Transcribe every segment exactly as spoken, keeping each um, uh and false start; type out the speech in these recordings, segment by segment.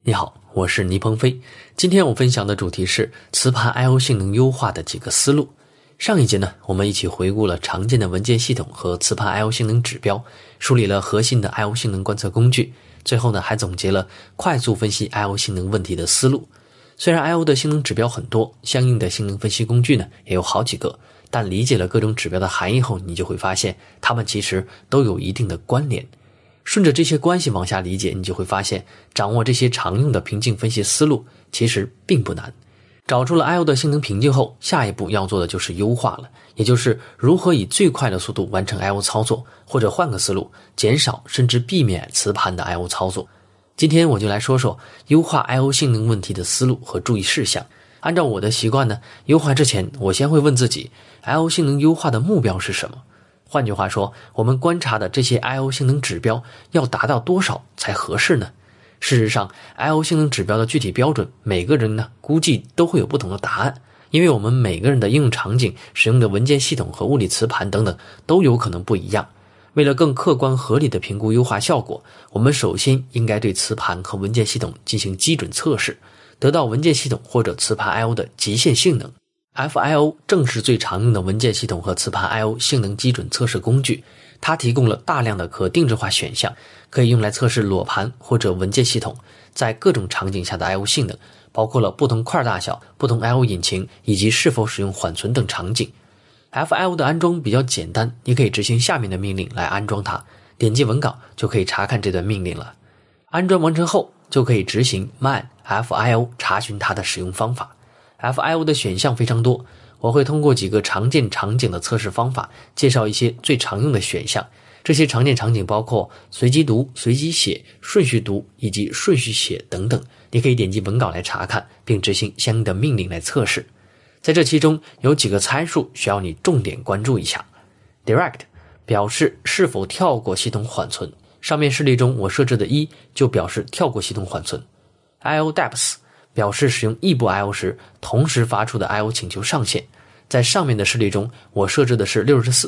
你好，我是倪鹏飞。今天我分享的主题是磁盘 I O 性能优化的几个思路。上一节呢，我们一起回顾了常见的文件系统和磁盘 I O 性能指标，梳理了核心的 I O 性能观测工具，最后呢还总结了快速分析 I O 性能问题的思路。虽然 I O 的性能指标很多，相应的性能分析工具呢也有好几个，但理解了各种指标的含义后，你就会发现它们其实都有一定的关联。顺着这些关系往下理解，你就会发现掌握这些常用的瓶颈分析思路其实并不难。找出了 I O 的性能瓶颈后，下一步要做的就是优化了，也就是如何以最快的速度完成 I O 操作，或者换个思路，减少甚至避免磁盘的 I O 操作。今天我就来说说优化 I O 性能问题的思路和注意事项。按照我的习惯呢，优化之前我先会问自己 I O 性能优化的目标是什么。换句话说，我们观察的这些 I O 性能指标要达到多少才合适呢？事实上 I O 性能指标的具体标准，每个人呢估计都会有不同的答案，因为我们每个人的应用场景、使用的文件系统和物理磁盘等等都有可能不一样。为了更客观合理的评估优化效果，我们首先应该对磁盘和文件系统进行基准测试，得到文件系统或者磁盘 I O 的极限性能。F I O 正是最常用的文件系统和磁盘 I O 性能基准测试工具，它提供了大量的可定制化选项，可以用来测试裸盘或者文件系统在各种场景下的 I O 性能，包括了不同块大小、不同 I O 引擎以及是否使用缓存等场景。F I O 的安装比较简单，你可以执行下面的命令来安装它，点击文稿就可以查看这段命令了。安装完成后，就可以执行 man F I O 查询它的使用方法。F I O 的选项非常多，我会通过几个常见场景的测试方法，介绍一些最常用的选项。这些常见场景包括随机读、随机写、顺序读以及顺序写等等，你可以点击文稿来查看，并执行相应的命令来测试。在这其中有几个参数需要你重点关注一下。 Direct 表示是否跳过系统缓存，上面示例中我设置的一就表示跳过系统缓存。 I O Depth 表示使用异步 I O 时同时发出的 I O 请求上限，在上面的示例中我设置的是六十四。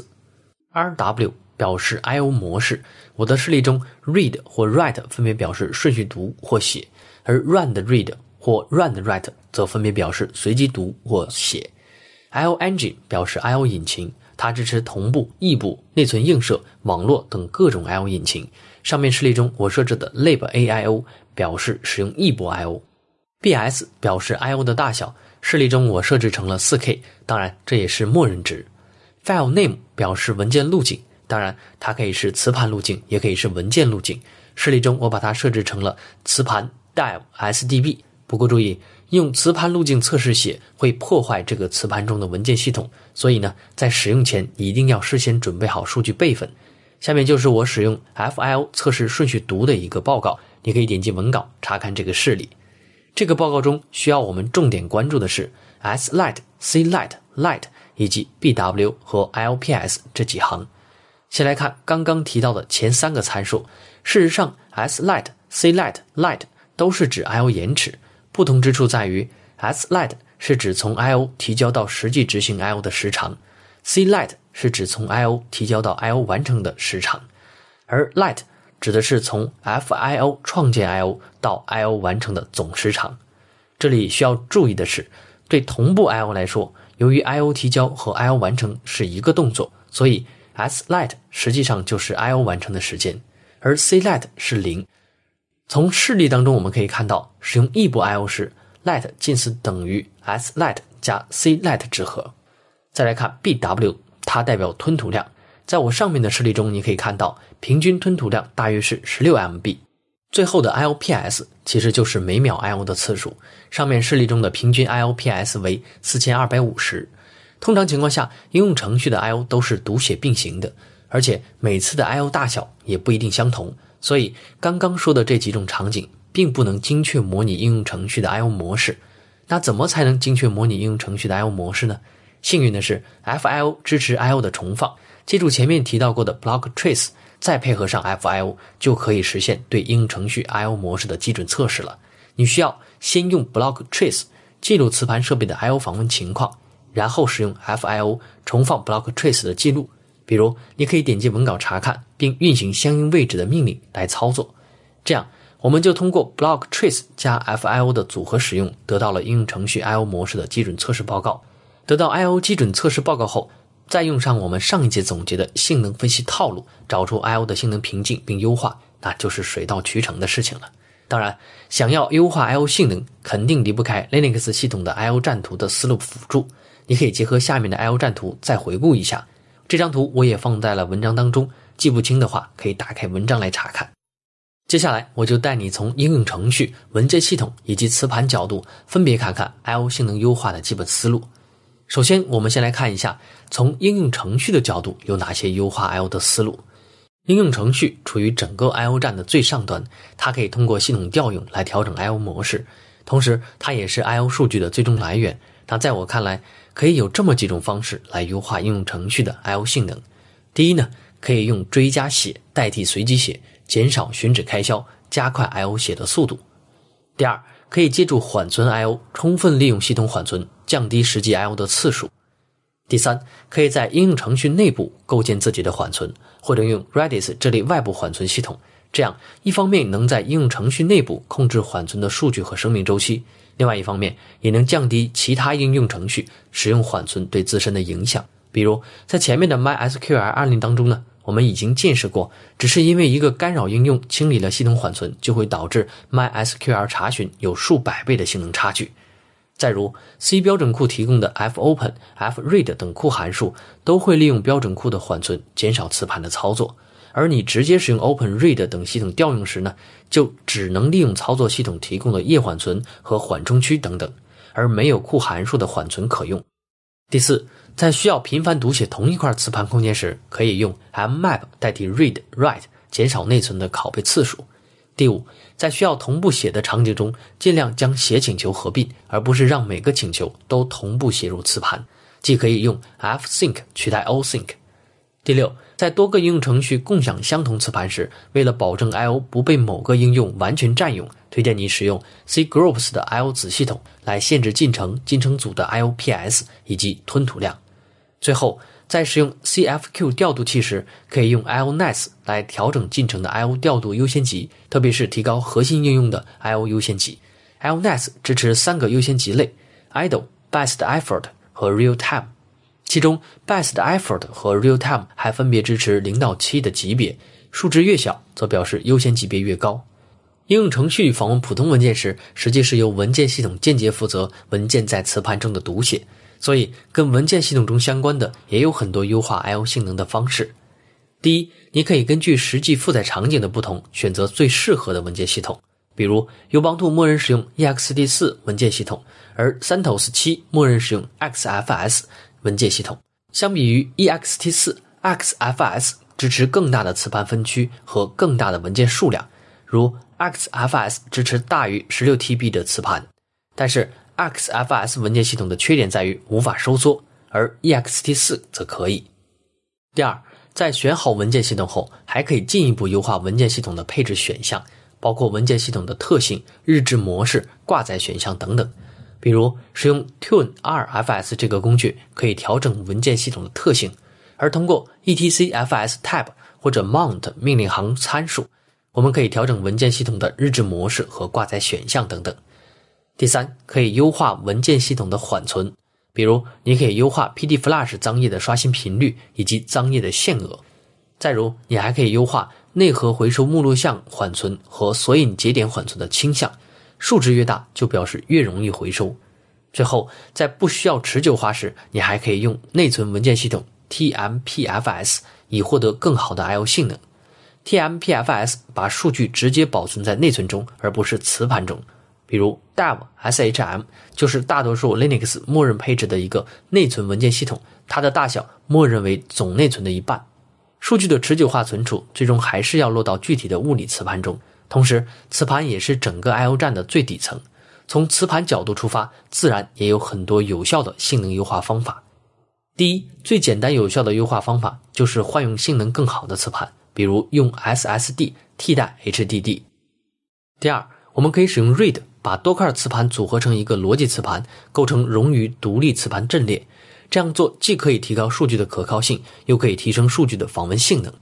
R W 表示 I O 模式，我的示例中 read 或 write 分别表示顺序读或写，而 run 的 read 或 run 的 write 则分别表示随机读或写。 I O Engine 表示 I O 引擎，它支持同步、异步、内存映射、网络等各种 I O 引擎，上面示例中我设置的 lib A I O 表示使用异步 I O。B S 表示 I O 的大小，示例中我设置成了 四K， 当然这也是默认值。File name 表示文件路径，当然它可以是磁盘路径，也可以是文件路径，示例中我把它设置成了磁盘 dev S D B。 不过注意，用磁盘路径测试写会破坏这个磁盘中的文件系统，所以呢，在使用前一定要事先准备好数据备份。下面就是我使用 F I O 测试顺序读的一个报告，你可以点击文稿查看这个示例。这个报告中需要我们重点关注的是 S-Lite、C-Lite、Lite 以及 B W 和 I O P S 这几行。先来看刚刚提到的前三个参数，事实上 S-Lite、C-Lite、Lite 都是指 I O 延迟，不同之处在于 S-Lite 是指从 I O 提交到实际执行 I O 的时长， C-Lite 是指从 I O 提交到 I O 完成的时长，而 Lite指的是从 F I O 创建 I O 到 I O 完成的总时长。这里需要注意的是，对同步 I O 来说，由于 I O 提交和 I O 完成是一个动作，所以 S-Lite 实际上就是 I O 完成的时间，而 C-Lite 是零。从示例当中我们可以看到，使用异步 I O 时 Lite 近似等于 S-Lite 加 C-Lite 之和。再来看 B W， 它代表吞吐量，在我上面的示例中你可以看到平均吞吐量大约是 十六 M B。 最后的 I O P S 其实就是每秒 I O 的次数，上面示例中的平均 I O P S 为四千二百五十。通常情况下，应用程序的 I O 都是读写并行的，而且每次的 I O 大小也不一定相同，所以刚刚说的这几种场景并不能精确模拟应用程序的 I O 模式。那怎么才能精确模拟应用程序的 I O 模式呢？幸运的是 F I O 支持 I O 的重放，记住前面提到过的 block trace， 再配合上 F I O 就可以实现对应用程序 I O 模式的基准测试了。你需要先用 block trace 记录磁盘设备的 I O 访问情况，然后使用 F I O 重放 block trace 的记录。比如你可以点击文稿查看并运行相应位置的命令来操作，这样我们就通过 block trace 加 F I O 的组合使用，得到了应用程序 I O 模式的基准测试报告。得到 I O 基准测试报告后，再用上我们上一节总结的性能分析套路，找出 I O 的性能瓶颈并优化，那就是水到渠成的事情了。当然，想要优化 I O 性能，肯定离不开 Linux 系统的 I O 战图的思路辅助。你可以结合下面的 I O 战图再回顾一下，这张图我也放在了文章当中，记不清的话可以打开文章来查看。接下来我就带你从应用程序、文件系统以及磁盘角度分别看看 I O 性能优化的基本思路。首先我们先来看一下从应用程序的角度有哪些优化 I O 的思路。应用程序处于整个 I O 站的最上端，它可以通过系统调用来调整 I O 模式，同时它也是 I O 数据的最终来源。那在我看来，可以有这么几种方式来优化应用程序的 I O 性能。第一呢，可以用追加写代替随机写，减少寻址开销，加快 I O 写的速度。第二，可以借助缓存 I O 充分利用系统缓存，降低实际 I O 的次数。第三，可以在应用程序内部构建自己的缓存，或者用 Redis 这类外部缓存系统，这样一方面能在应用程序内部控制缓存的数据和生命周期，另外一方面也能降低其他应用程序使用缓存对自身的影响。比如在前面的 MySQL 案例当中呢，我们已经见识过，只是因为一个干扰应用清理了系统缓存，就会导致 MySQL 查询有数百倍的性能差距。再如 C 标准库提供的 fopen、fread 等库函数都会利用标准库的缓存减少磁盘的操作，而你直接使用 open、read 等系统调用时呢，就只能利用操作系统提供的页缓存和缓冲区等等，而没有库函数的缓存可用。第四，在需要频繁读写同一块磁盘空间时，可以用 mmap 代替 read、write， 减少内存的拷贝次数。第五，在需要同步写的场景中，尽量将写请求合并，而不是让每个请求都同步写入磁盘，既可以用 fsync 取代 osync。第六，在多个应用程序共享相同磁盘时，为了保证 I O 不被某个应用完全占用，推荐你使用 cgroups 的 I O 子系统来限制进程、进程组的 I O P S 以及吞吐量。最后，在使用 C F Q 调度器时，可以用 I O N E S 来调整进程的 I O 调度优先级，特别是提高核心应用的 I O 优先级。I O N E S 支持三个优先级类 idle、best effort 和 real time， 其中 best effort 和 real time 还分别支持零到七的级别，数值越小则表示优先级别越高。应用程序访问普通文件时，实际是由文件系统间接负责文件在磁盘中的读写，所以跟文件系统中相关的也有很多优化 I O 性能的方式。第一，你可以根据实际负载场景的不同，选择最适合的文件系统。比如 Ubuntu 默认使用 E X T 四 文件系统，而 CentOS 七 默认使用 X F S 文件系统。相比于 E X T 四 X F S 支持更大的磁盘分区和更大的文件数量，如 X F S 支持大于 十六 T B 的磁盘，但是 X F S 文件系统的缺点在于无法收缩，而 E X T 四 则可以。第二，在选好文件系统后，还可以进一步优化文件系统的配置选项，包括文件系统的特性、日志模式、挂载选项等等。比如使用 Tune R F S 这个工具可以调整文件系统的特性，而通过 E T C F S tab 或者 mount 命令行参数，我们可以调整文件系统的日志模式和挂载选项等等。第三，可以优化文件系统的缓存，比如你可以优化 P D Flash 脏页的刷新频率以及脏页的限额。再如，你还可以优化内核回收目录项缓存和索引节点缓存的倾向，数值越大就表示越容易回收。最后，在不需要持久化时，你还可以用内存文件系统 T M P F S 以获得更好的 I O 性能。T M P F S 把数据直接保存在内存中，而不是磁盘中。比如 Dev S H M 就是大多数 Linux 默认配置的一个内存文件系统，它的大小默认为总内存的一半。数据的持久化存储最终还是要落到具体的物理磁盘中，同时磁盘也是整个 I O 站的最底层。从磁盘角度出发，自然也有很多有效的性能优化方法。第一，最简单有效的优化方法就是换用性能更好的磁盘，比如用 S S D 替代 H D D。第二，我们可以使用 RAID 把多块磁盘组合成一个逻辑磁盘，构成冗余独立磁盘阵列。这样做既可以提高数据的可靠性，又可以提升数据的访问性能。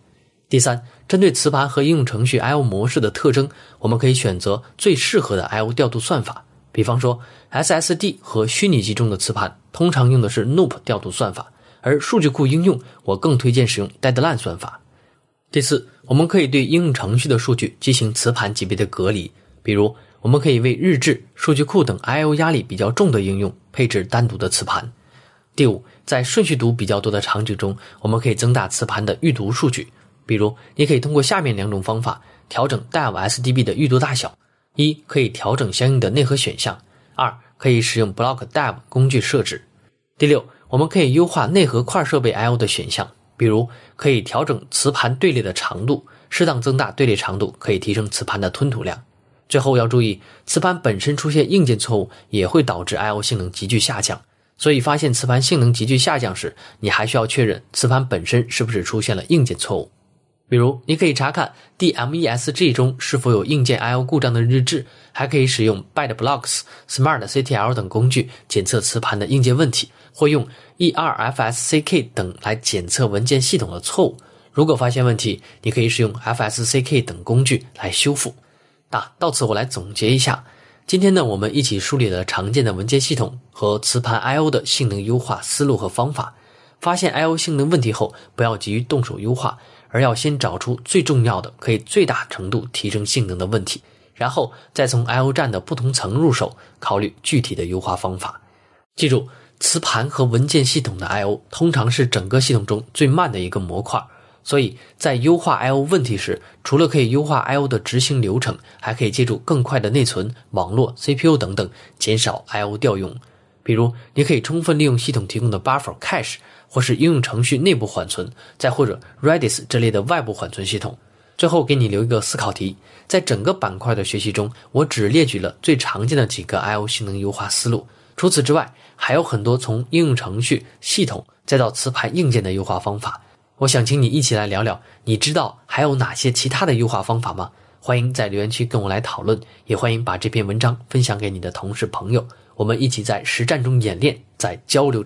第三，针对磁盘和应用程序 I O 模式的特征，我们可以选择最适合的 I O 调度算法。比方说 S S D 和虚拟机中的磁盘通常用的是 N O P 调度算法，而数据库应用我更推荐使用 Deadline 算法。第四，我们可以对应用程序的数据进行磁盘级别的隔离，比如我们可以为日志、数据库等 I O 压力比较重的应用配置单独的磁盘。第五，在顺序读比较多的场景中，我们可以增大磁盘的预读数据，比如你可以通过下面两种方法调整 D A V S D B 的预读大小：一，可以调整相应的内核选项；二，可以使用 Block D A V 工具设置。第六，我们可以优化内核块设备 I O 的选项，比如可以调整磁盘队列的长度，适当增大队列长度可以提升磁盘的吞吐量。最后要注意，磁盘本身出现硬件错误也会导致 I O 性能急剧下降，所以发现磁盘性能急剧下降时，你还需要确认磁盘本身是不是出现了硬件错误。比如你可以查看 D M E S G 中是否有硬件 I O 故障的日志，还可以使用 ByteBlocks、Smart C T L 等工具检测磁盘的硬件问题，或用 E R F S C K 等来检测文件系统的错误。如果发现问题，你可以使用 F S C K 等工具来修复。那到此我来总结一下，今天呢，我们一起梳理了常见的文件系统和磁盘 I O 的性能优化思路和方法。发现 I O 性能问题后，不要急于动手优化，而要先找出最重要的可以最大程度提升性能的问题，然后再从 I O 站的不同层入手，考虑具体的优化方法。记住，磁盘和文件系统的 I O 通常是整个系统中最慢的一个模块，所以在优化 I O 问题时，除了可以优化 I O 的执行流程，还可以借助更快的内存、网络、C P U 等等，减少 I O 调用。比如你可以充分利用系统提供的 Buffer Cache， 或是应用程序内部缓存，再或者 Redis 这类的外部缓存系统。最后给你留一个思考题，在整个板块的学习中，我只列举了最常见的几个 I O 性能优化思路，除此之外还有很多从应用程序、系统再到磁盘硬件的优化方法。我想请你一起来聊聊，你知道还有哪些其他的优化方法吗？欢迎在留言区跟我来讨论，也欢迎把这篇文章分享给你的同事朋友，我们一起在实战中演练，在交流